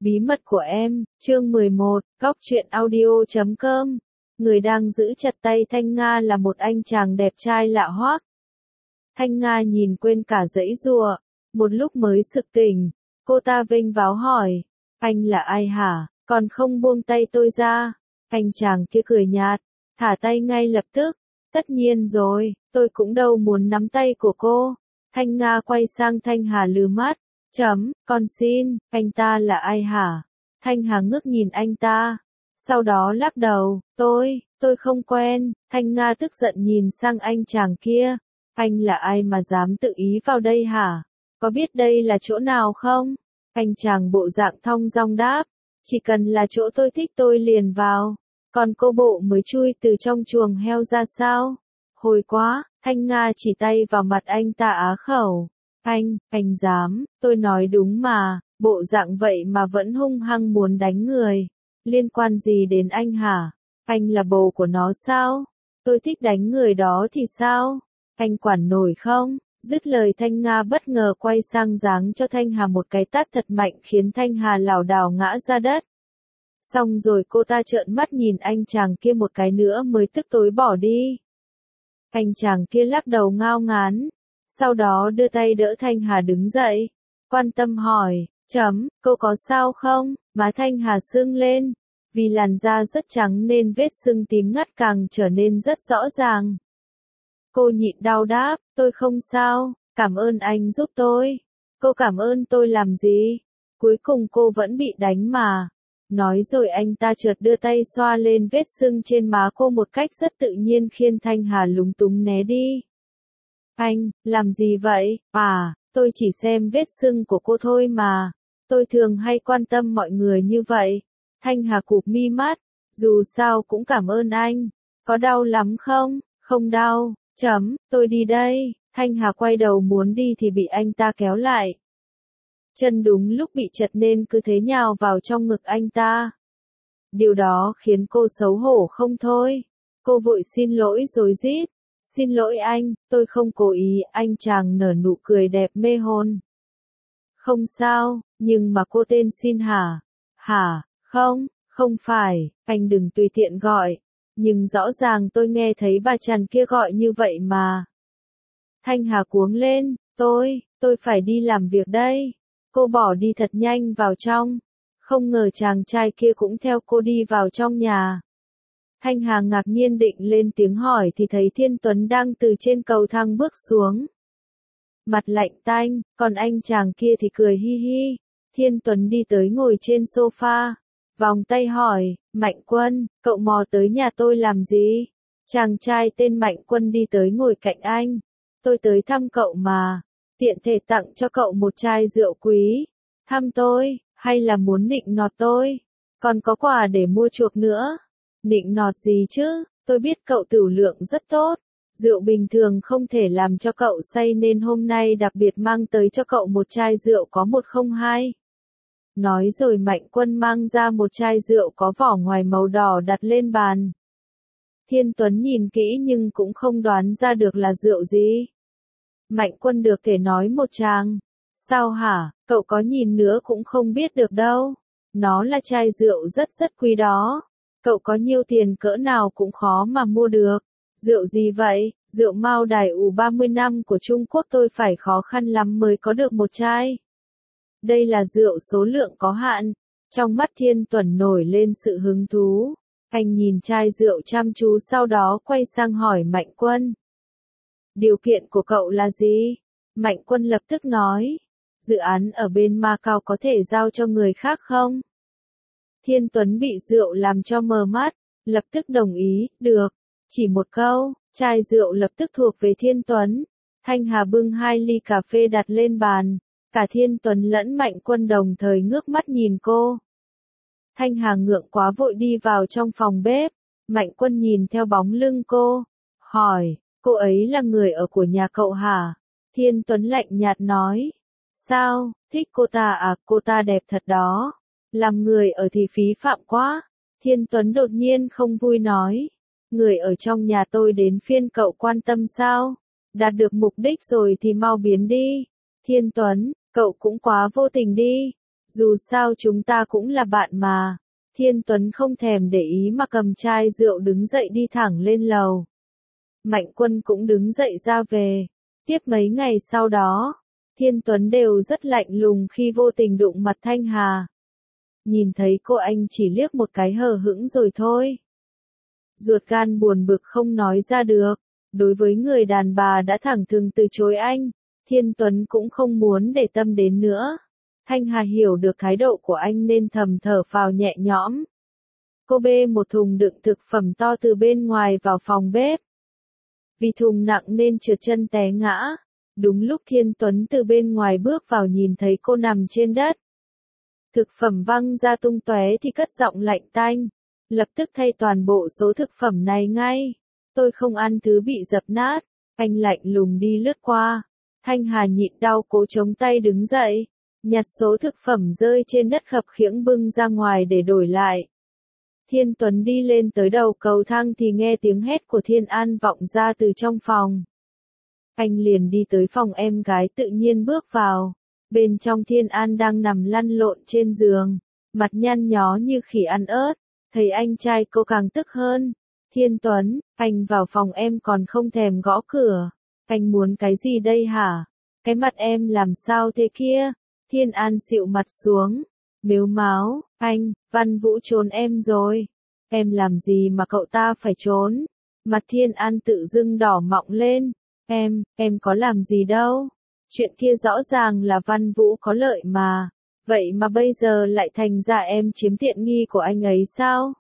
Bí mật của em, chương 11, góc truyện audio.com. Người đang giữ chặt tay Thanh Nga là một anh chàng đẹp trai lạ hoắc. Thanh Nga nhìn quên cả giãy giụa, một lúc mới sực tỉnh, cô ta vênh váo hỏi, anh là ai hả, còn không buông tay tôi ra. Anh chàng kia cười nhạt, thả tay ngay lập tức, tất nhiên rồi, tôi cũng đâu muốn nắm tay của cô. Thanh Nga quay sang Thanh Hà lừ mắt, con xin, anh ta là ai hả? Thanh Hà ngước nhìn anh ta, sau đó lắc đầu, tôi không quen. Thanh Nga tức giận nhìn sang anh chàng kia, anh là ai mà dám tự ý vào đây hả? Có biết đây là chỗ nào không? Anh chàng bộ dạng thong dong đáp, chỉ cần là chỗ tôi thích tôi liền vào, còn cô bộ mới chui từ trong chuồng heo ra sao? Hồi quá. Thanh Nga chỉ tay vào mặt anh ta á khẩu. Anh dám, tôi nói đúng mà, bộ dạng vậy mà vẫn hung hăng muốn đánh người. Liên quan gì đến anh hả? Anh là bồ của nó sao? Tôi thích đánh người đó thì sao? Anh quản nổi không? Dứt lời Thanh Nga bất ngờ quay sang giáng cho Thanh Hà một cái tát thật mạnh khiến Thanh Hà lảo đảo ngã ra đất. Xong rồi cô ta trợn mắt nhìn anh chàng kia một cái nữa mới tức tối bỏ đi. Anh chàng kia lắc đầu ngao ngán, sau đó đưa tay đỡ Thanh Hà đứng dậy, quan tâm hỏi, cô có sao không? Má Thanh Hà sưng lên, vì làn da rất trắng nên vết sưng tím ngắt càng trở nên rất rõ ràng. Cô nhịn đau đáp, tôi không sao, cảm ơn anh giúp tôi. Cô cảm ơn tôi làm gì? Cuối cùng cô vẫn bị đánh mà. Nói rồi anh ta chợt đưa tay xoa lên vết sưng trên má cô một cách rất tự nhiên khiến Thanh Hà lúng túng né đi. Anh, làm gì vậy? Tôi chỉ xem vết sưng của cô thôi mà. Tôi thường hay quan tâm mọi người như vậy. Thanh Hà cụp mi mắt, dù sao cũng cảm ơn anh. Có đau lắm không? Không đau, tôi đi đây. Thanh Hà quay đầu muốn đi thì bị anh ta kéo lại. Chân đúng lúc bị chật nên cứ thế nhào vào trong ngực anh ta. Điều đó khiến cô xấu hổ không thôi. Cô vội xin lỗi rồi rít. Xin lỗi anh, tôi không cố ý. Anh chàng nở nụ cười đẹp mê hồn. Không sao, nhưng mà cô tên Xin hả? Hả, không phải, anh đừng tùy tiện gọi. Nhưng rõ ràng tôi nghe thấy bà chàng kia gọi như vậy mà. Thanh Hà cuống lên, tôi phải đi làm việc đây. Cô bỏ đi thật nhanh vào trong. Không ngờ chàng trai kia cũng theo cô đi vào trong nhà. Thanh Hà ngạc nhiên định lên tiếng hỏi thì thấy Thiên Tuấn đang từ trên cầu thang bước xuống. Mặt lạnh tanh, còn anh chàng kia thì cười hi hi. Thiên Tuấn đi tới ngồi trên sofa. Vòng tay hỏi, Mạnh Quân, cậu mò tới nhà tôi làm gì? Chàng trai tên Mạnh Quân đi tới ngồi cạnh anh. Tôi tới thăm cậu mà. Tiện thể tặng cho cậu một chai rượu quý. Thăm tôi, hay là muốn nịnh nọt tôi? Còn có quà để mua chuộc nữa. Nịnh nọt gì chứ? Tôi biết cậu tửu lượng rất tốt. Rượu bình thường không thể làm cho cậu say nên hôm nay đặc biệt mang tới cho cậu một chai rượu có 102. Nói rồi Mạnh Quân mang ra một chai rượu có vỏ ngoài màu đỏ đặt lên bàn. Thiên Tuấn nhìn kỹ nhưng cũng không đoán ra được là rượu gì. Mạnh Quân được thể nói một tràng. Sao hả, cậu có nhìn nữa cũng không biết được đâu. Nó là chai rượu rất quý đó. Cậu có nhiều tiền cỡ nào cũng khó mà mua được. Rượu gì vậy? Rượu Mao Đài ủ 30 năm của Trung Quốc tôi phải khó khăn lắm mới có được một chai. Đây là rượu số lượng có hạn. Trong mắt Thiên Tuấn nổi lên sự hứng thú. Anh nhìn chai rượu chăm chú sau đó quay sang hỏi Mạnh Quân. Điều kiện của cậu là gì? Mạnh Quân lập tức nói. Dự án ở bên Macau có thể giao cho người khác không? Thiên Tuấn bị rượu làm cho mờ mắt, lập tức đồng ý, được. Chỉ một câu, chai rượu lập tức thuộc về Thiên Tuấn. Thanh Hà bưng 2 ly cà phê đặt lên bàn. Cả Thiên Tuấn lẫn Mạnh Quân đồng thời ngước mắt nhìn cô. Thanh Hà ngượng quá vội đi vào trong phòng bếp. Mạnh Quân nhìn theo bóng lưng cô. Hỏi, cô ấy là người ở của nhà cậu hả? Thiên Tuấn lạnh nhạt nói. Sao, thích cô ta à, cô ta đẹp thật đó. Làm người ở thì phí phạm quá. Thiên Tuấn đột nhiên không vui nói. Người ở trong nhà tôi đến phiên cậu quan tâm sao? Đạt được mục đích rồi thì mau biến đi. Thiên Tuấn, cậu cũng quá vô tình đi. Dù sao chúng ta cũng là bạn mà. Thiên Tuấn không thèm để ý mà cầm chai rượu đứng dậy đi thẳng lên lầu. Mạnh Quân cũng đứng dậy ra về. Tiếp mấy ngày sau đó, Thiên Tuấn đều rất lạnh lùng khi vô tình đụng mặt Thanh Hà. Nhìn thấy cô anh chỉ liếc một cái hờ hững rồi thôi. Ruột gan buồn bực không nói ra được. Đối với người đàn bà đã thẳng thừng từ chối anh, Thiên Tuấn cũng không muốn để tâm đến nữa. Thanh Hà hiểu được thái độ của anh nên thầm thở phào nhẹ nhõm. Cô bê một thùng đựng thực phẩm to từ bên ngoài vào phòng bếp. Vì thùng nặng nên trượt chân té ngã. Đúng lúc Thiên Tuấn từ bên ngoài bước vào nhìn thấy cô nằm trên đất. Thực phẩm văng ra tung tóe thì cất giọng lạnh tanh. Lập tức thay toàn bộ số thực phẩm này ngay. Tôi không ăn thứ bị dập nát. Anh lạnh lùng đi lướt qua. Thanh Hà nhịn đau cố chống tay đứng dậy. Nhặt số thực phẩm rơi trên đất khập khiễng bưng ra ngoài để đổi lại. Thiên Tuấn đi lên tới đầu cầu thang thì nghe tiếng hét của Thiên An vọng ra từ trong phòng. Anh liền đi tới phòng em gái tự nhiên bước vào. Bên trong Thiên An đang nằm lăn lộn trên giường, mặt nhăn nhó như khỉ ăn ớt. Thấy anh trai cô càng tức hơn. Thiên Tuấn, anh vào phòng em còn không thèm gõ cửa. Anh muốn cái gì đây hả? Cái mặt em làm sao thế kia? Thiên An xịu mặt xuống, mếu máo, anh, Văn Vũ trốn em rồi. Em làm gì mà cậu ta phải trốn? Mặt Thiên An tự dưng đỏ mọng lên. Em có làm gì đâu. Chuyện kia rõ ràng là Văn Vũ có lợi mà. Vậy mà bây giờ lại thành ra em chiếm tiện nghi của anh ấy sao?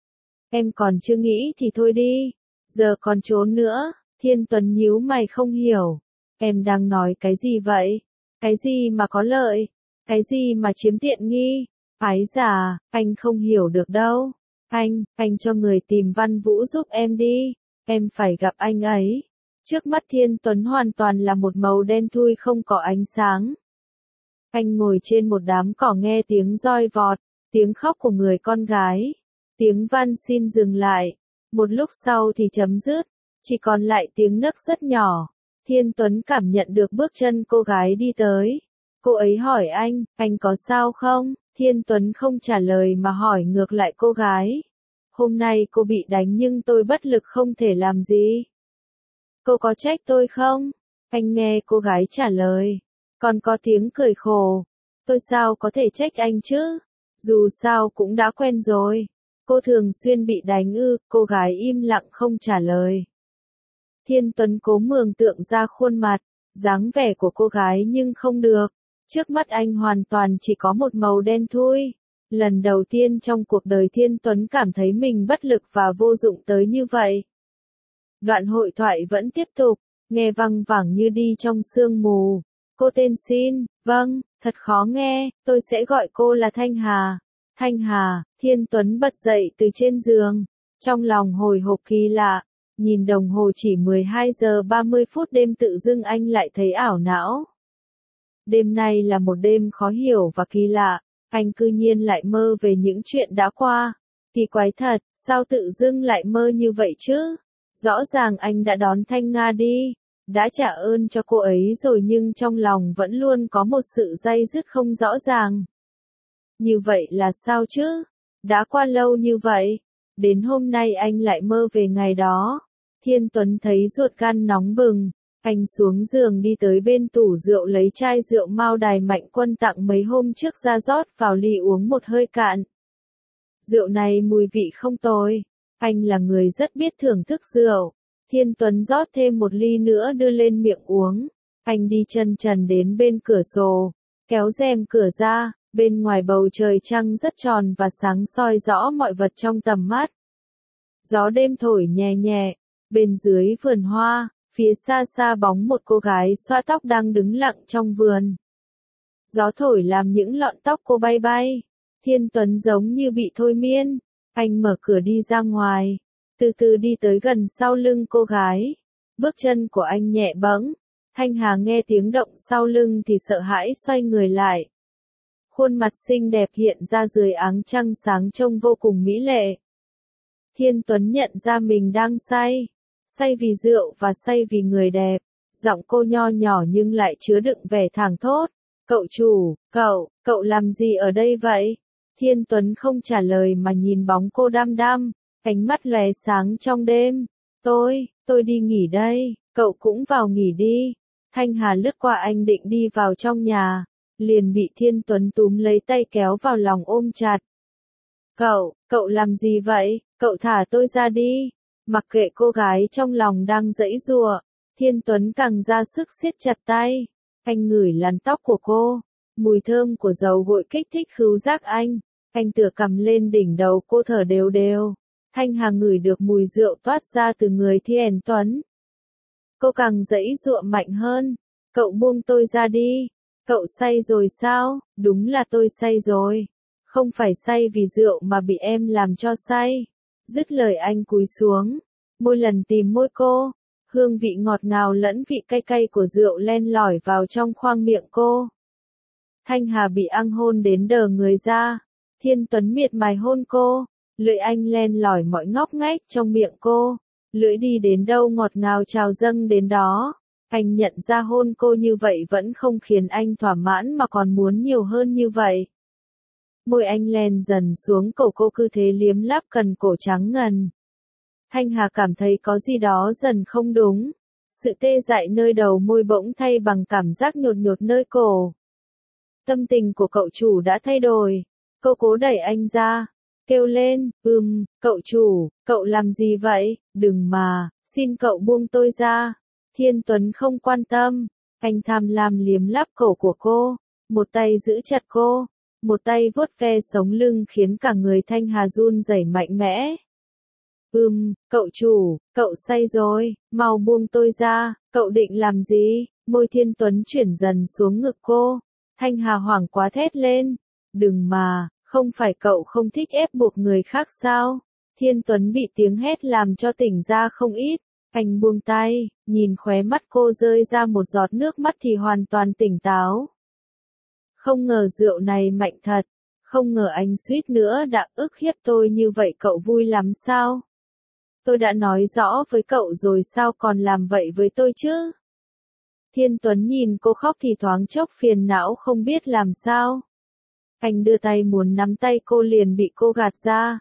Em còn chưa nghĩ thì thôi đi. Giờ còn trốn nữa. Thiên Tuấn nhíu mày không hiểu. Em đang nói cái gì vậy? Cái gì mà có lợi? Cái gì mà chiếm tiện nghi? Ái già, anh không hiểu được đâu. Anh cho người tìm Văn Vũ giúp em đi. Em phải gặp anh ấy. Trước mắt Thiên Tuấn hoàn toàn là một màu đen thui không có ánh sáng. Anh ngồi trên một đám cỏ nghe tiếng roi vọt, tiếng khóc của người con gái. Tiếng van xin dừng lại. Một lúc sau thì chấm dứt. Chỉ còn lại tiếng nấc rất nhỏ. Thiên Tuấn cảm nhận được bước chân cô gái đi tới. Cô ấy hỏi anh có sao không? Thiên Tuấn không trả lời mà hỏi ngược lại cô gái. Hôm nay cô bị đánh nhưng tôi bất lực không thể làm gì. Cô có trách tôi không? Anh nghe cô gái trả lời. Còn có tiếng cười khổ. Tôi sao có thể trách anh chứ? Dù sao cũng đã quen rồi. Cô thường xuyên bị đánh ư? Cô gái im lặng không trả lời. Thiên Tuấn cố mường tượng ra khuôn mặt, dáng vẻ của cô gái nhưng không được. Trước mắt anh hoàn toàn chỉ có một màu đen thui. Lần đầu tiên trong cuộc đời Thiên Tuấn cảm thấy mình bất lực và vô dụng tới như vậy. Đoạn hội thoại vẫn tiếp tục, nghe văng vẳng như đi trong sương mù. Cô tên xin, vâng, thật khó nghe, tôi sẽ gọi cô là Thanh Hà. Thanh Hà, Thiên Tuấn bật dậy từ trên giường, trong lòng hồi hộp kỳ lạ. Nhìn đồng hồ chỉ 12 giờ 30 phút đêm tự dưng anh lại thấy ảo não. Đêm nay là một đêm khó hiểu và kỳ lạ, anh cư nhiên lại mơ về những chuyện đã qua. Kỳ quái thật, sao tự dưng lại mơ như vậy chứ? Rõ ràng anh đã đón Thanh Nga đi, đã trả ơn cho cô ấy rồi nhưng trong lòng vẫn luôn có một sự day dứt không rõ ràng. Như vậy là sao chứ? Đã qua lâu như vậy, đến hôm nay anh lại mơ về ngày đó. Thiên Tuấn thấy ruột gan nóng bừng, anh xuống giường đi tới bên tủ rượu lấy chai rượu Mao Đài Mạnh Quân tặng mấy hôm trước ra rót vào ly uống một hơi cạn. Rượu này mùi vị không tồi, anh là người rất biết thưởng thức rượu. Thiên Tuấn rót thêm một ly nữa đưa lên miệng uống. Anh đi chân trần đến bên cửa sổ, kéo rèm cửa ra, bên ngoài bầu trời trăng rất tròn và sáng soi rõ mọi vật trong tầm mắt. Gió đêm thổi nhẹ nhẹ, bên dưới vườn hoa, phía xa xa bóng một cô gái xoa tóc đang đứng lặng trong vườn. Gió thổi làm những lọn tóc cô bay bay. Thiên Tuấn giống như bị thôi miên. Anh mở cửa đi ra ngoài, từ từ đi tới gần sau lưng cô gái. Bước chân của anh nhẹ bẫng. Thanh Hà nghe tiếng động sau lưng thì sợ hãi xoay người lại. Khuôn mặt xinh đẹp hiện ra dưới áng trăng sáng trông vô cùng mỹ lệ. Thiên Tuấn nhận ra mình đang say. Say vì rượu và say vì người đẹp. Giọng cô nho nhỏ nhưng lại chứa đựng vẻ thảng thốt. Cậu chủ, cậu làm gì ở đây vậy? Thiên Tuấn không trả lời mà nhìn bóng cô đăm đăm, ánh mắt lóe sáng trong đêm. Tôi đi nghỉ đây, cậu cũng vào nghỉ đi. Thanh Hà lướt qua anh định đi vào trong nhà, liền bị Thiên Tuấn túm lấy tay kéo vào lòng ôm chặt. Cậu làm gì vậy? Cậu thả tôi ra đi. Mặc kệ cô gái trong lòng đang giãy giụa, Thiên Tuấn càng ra sức siết chặt tay. Anh ngửi làn tóc của cô, mùi thơm của dầu gội kích thích khứu giác anh. Anh tựa cầm lên đỉnh đầu cô thở đều đều. Thanh Hà ngửi được mùi rượu toát ra từ người Thiên Tuấn. Cô càng giãy giụa mạnh hơn. Cậu buông tôi ra đi. Cậu say rồi sao? Đúng là tôi say rồi. Không phải say vì rượu mà bị em làm cho say. Dứt lời anh cúi xuống, môi lần tìm môi cô. Hương vị ngọt ngào lẫn vị cay cay của rượu len lỏi vào trong khoang miệng cô. Thanh Hà bị ăn hôn đến đờ người ra. Thiên Tuấn miệt mài hôn cô, lưỡi anh len lỏi mọi ngóc ngách trong miệng cô. Lưỡi đi đến đâu ngọt ngào trào dâng đến đó. Anh nhận ra hôn cô như vậy vẫn không khiến anh thỏa mãn mà còn muốn nhiều hơn như vậy. Môi anh len dần xuống cổ cô cứ thế liếm láp cần cổ trắng ngần. Thanh Hà cảm thấy có gì đó dần không đúng. Sự tê dại nơi đầu môi bỗng thay bằng cảm giác nhột nhột nơi cổ. Tâm tình của cậu chủ đã thay đổi. Cô cố đẩy anh ra, kêu lên, cậu chủ, cậu làm gì vậy? Đừng mà, xin cậu buông tôi ra. Thiên Tuấn không quan tâm, anh tham lam liếm láp cổ của cô, một tay giữ chặt cô, một tay vuốt ve sống lưng khiến cả người Thanh Hà run rẩy mạnh mẽ. Cậu chủ, cậu say rồi, mau buông tôi ra, cậu định làm gì? Môi Thiên Tuấn chuyển dần xuống ngực cô. Thanh Hà hoảng quá thét lên. Đừng mà, không phải cậu không thích ép buộc người khác sao? Thiên Tuấn bị tiếng hét làm cho tỉnh ra không ít. Anh buông tay, nhìn khóe mắt cô rơi ra một giọt nước mắt thì hoàn toàn tỉnh táo. Không ngờ rượu này mạnh thật. Không ngờ anh suýt nữa đã ức hiếp tôi như vậy, cậu vui lắm sao? Tôi đã nói rõ với cậu rồi sao còn làm vậy với tôi chứ? Thiên Tuấn nhìn cô khóc thì thoáng chốc phiền não không biết làm sao. Anh đưa tay muốn nắm tay cô liền bị cô gạt ra.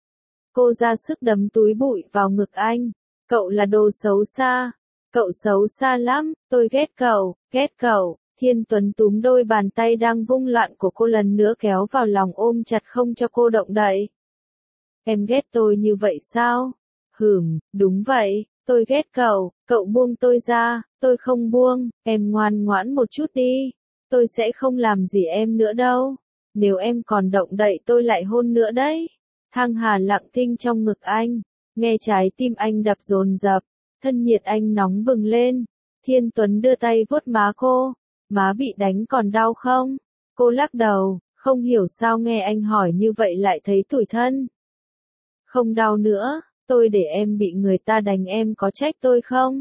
Cô ra sức đấm túi bụi vào ngực anh. Cậu là đồ xấu xa. Cậu xấu xa lắm, tôi ghét cậu. Thiên Tuấn túm đôi bàn tay đang vung loạn của cô lần nữa kéo vào lòng ôm chặt không cho cô động đậy. Em ghét tôi như vậy sao? Đúng vậy, tôi ghét cậu buông tôi ra, tôi không buông, em ngoan ngoãn một chút đi, tôi sẽ không làm gì em nữa đâu, nếu em còn động đậy tôi lại hôn nữa đấy. Thang Hà lặng thinh trong ngực anh, nghe trái tim anh đập dồn dập, thân nhiệt anh nóng bừng lên. Thiên Tuấn đưa tay vuốt má cô, má bị đánh còn đau không? Cô lắc đầu, không hiểu sao nghe anh hỏi như vậy lại thấy tủi thân. Không đau nữa. Tôi để em bị người ta đánh em có trách tôi không?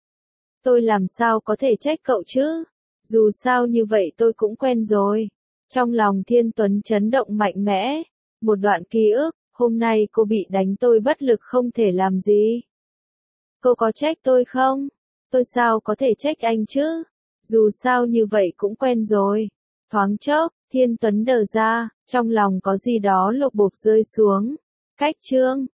Tôi làm sao có thể trách cậu chứ? Dù sao như vậy tôi cũng quen rồi. Trong lòng Thiên Tuấn chấn động mạnh mẽ. Một đoạn ký ức, hôm nay cô bị đánh tôi bất lực không thể làm gì. Cô có trách tôi không? Tôi sao có thể trách anh chứ? Dù sao như vậy cũng quen rồi. Thoáng chốc, Thiên Tuấn đờ ra, trong lòng có gì đó lột bột rơi xuống. Cách chương